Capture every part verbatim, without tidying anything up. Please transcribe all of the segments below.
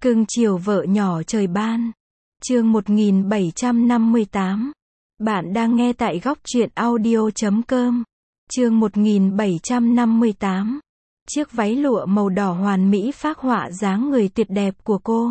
Cưng chiều vợ nhỏ trời ban. Chương một nghìn bảy trăm năm mươi tám. Bạn đang nghe tại góc truyện audio chấm com. Chương một nghìn bảy trăm năm mươi tám. Chiếc váy lụa màu đỏ hoàn mỹ phác họa dáng người tuyệt đẹp của cô.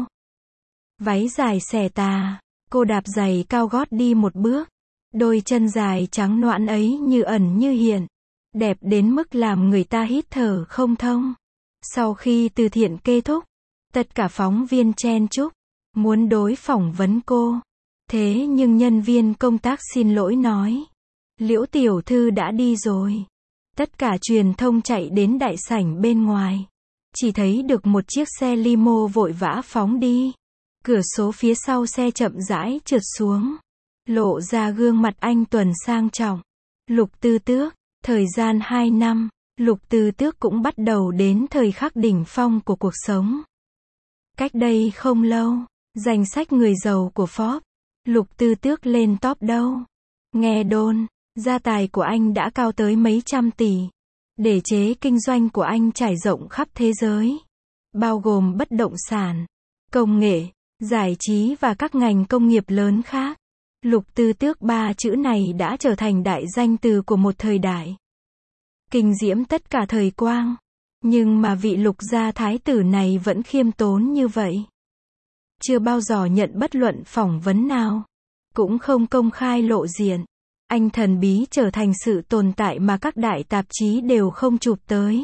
Váy dài xẻ tà, cô đạp giày cao gót đi một bước. Đôi chân dài trắng nõn ấy như ẩn như hiện, đẹp đến mức làm người ta hít thở không thông. Sau khi từ thiện kết thúc, tất cả phóng viên chen chúc, muốn đối phỏng vấn cô. Thế nhưng nhân viên công tác xin lỗi nói, Liễu tiểu thư đã đi rồi. Tất cả truyền thông chạy đến đại sảnh bên ngoài. Chỉ thấy được một chiếc xe limo vội vã phóng đi. Cửa số phía sau xe chậm rãi trượt xuống, lộ ra gương mặt anh tuấn sang trọng. Lục Tư Tước, thời gian hai năm, Lục Tư Tước cũng bắt đầu đến thời khắc đỉnh phong của cuộc sống. Cách đây không lâu, danh sách người giàu của Forbes, Lục Tư Tước lên top đâu. Nghe đồn, gia tài của anh đã cao tới mấy trăm tỷ. Để chế kinh doanh của anh trải rộng khắp thế giới, bao gồm bất động sản, công nghệ, giải trí và các ngành công nghiệp lớn khác. Lục Tư Tước ba chữ này đã trở thành đại danh từ của một thời đại, kinh diễm tất cả thời quang. Nhưng mà vị lục gia thái tử này vẫn khiêm tốn như vậy. Chưa bao giờ nhận bất luận phỏng vấn nào, cũng không công khai lộ diện. Anh thần bí trở thành sự tồn tại mà các đại tạp chí đều không chụp tới.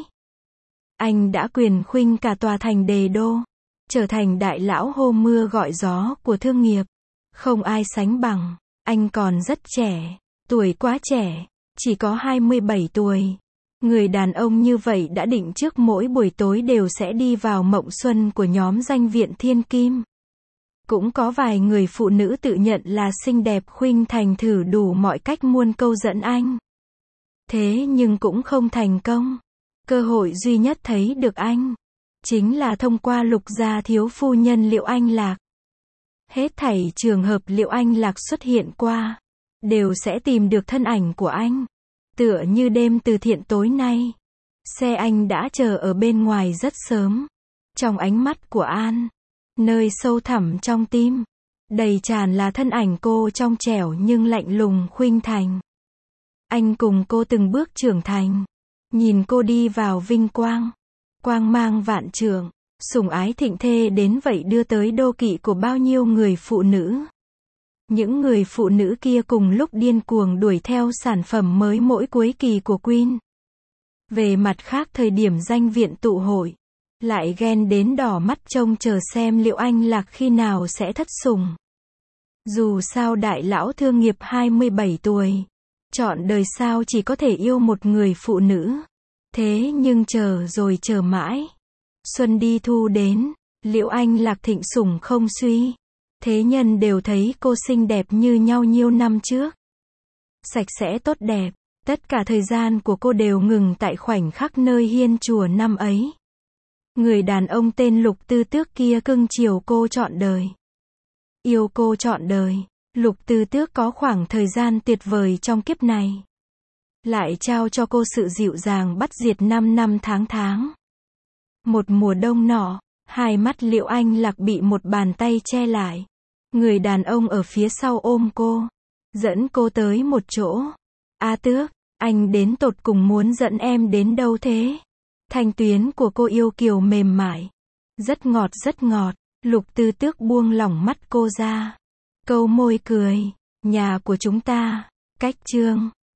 Anh đã quyền khuynh cả tòa thành Đề Đô, trở thành đại lão hô mưa gọi gió của thương nghiệp. Không ai sánh bằng. Anh còn rất trẻ, tuổi quá trẻ, chỉ có hai mươi bảy tuổi. Người đàn ông như vậy đã định trước mỗi buổi tối đều sẽ đi vào mộng xuân của nhóm danh viện thiên kim. Cũng có vài người phụ nữ tự nhận là xinh đẹp khuynh thành thử đủ mọi cách muôn câu dẫn anh. Thế nhưng cũng không thành công. Cơ hội duy nhất thấy được anh, chính là thông qua lục gia thiếu phu nhân Liễu Anh Lạc. Hết thảy trường hợp Liễu Anh Lạc xuất hiện qua, đều sẽ tìm được thân ảnh của anh. Tựa như đêm từ thiện tối nay, xe anh đã chờ ở bên ngoài rất sớm. Trong ánh mắt của An, nơi sâu thẳm trong tim, đầy tràn là thân ảnh cô trong trẻo nhưng lạnh lùng khuynh thành. Anh cùng cô từng bước trưởng thành, nhìn cô đi vào vinh quang, quang mang vạn trượng, sủng ái thịnh thê đến vậy đưa tới đô kỵ của bao nhiêu người phụ nữ. Những người phụ nữ kia cùng lúc điên cuồng đuổi theo sản phẩm mới mỗi cuối kỳ của Queen. Về mặt khác thời điểm danh viện tụ hội, lại ghen đến đỏ mắt trông chờ xem Liễu Anh Lạc khi nào sẽ thất sủng. Dù sao đại lão thương nghiệp hai mươi bảy tuổi, chọn đời sao chỉ có thể yêu một người phụ nữ. Thế nhưng chờ rồi chờ mãi, xuân đi thu đến, Liễu Anh Lạc thịnh sủng không suy. Thế nhân đều thấy cô xinh đẹp như nhau nhiêu năm trước. Sạch sẽ tốt đẹp, tất cả thời gian của cô đều ngừng tại khoảnh khắc nơi hiên chùa năm ấy. Người đàn ông tên Lục Tư Tước kia cưng chiều cô trọn đời, yêu cô trọn đời. Lục Tư Tước có khoảng thời gian tuyệt vời trong kiếp này, lại trao cho cô sự dịu dàng bắt diệt năm năm tháng tháng. Một mùa đông nọ, hai mắt Liễu Anh Lạc bị một bàn tay che lại. Người đàn ông ở phía sau ôm cô, dẫn cô tới một chỗ. A Tước, anh đến tột cùng muốn dẫn em đến đâu thế? Thanh tuyến của cô yêu kiều mềm mại, rất ngọt rất ngọt. Lục Tư Tước buông lỏng mắt cô ra, câu môi cười. Nhà của chúng ta, cách Trương,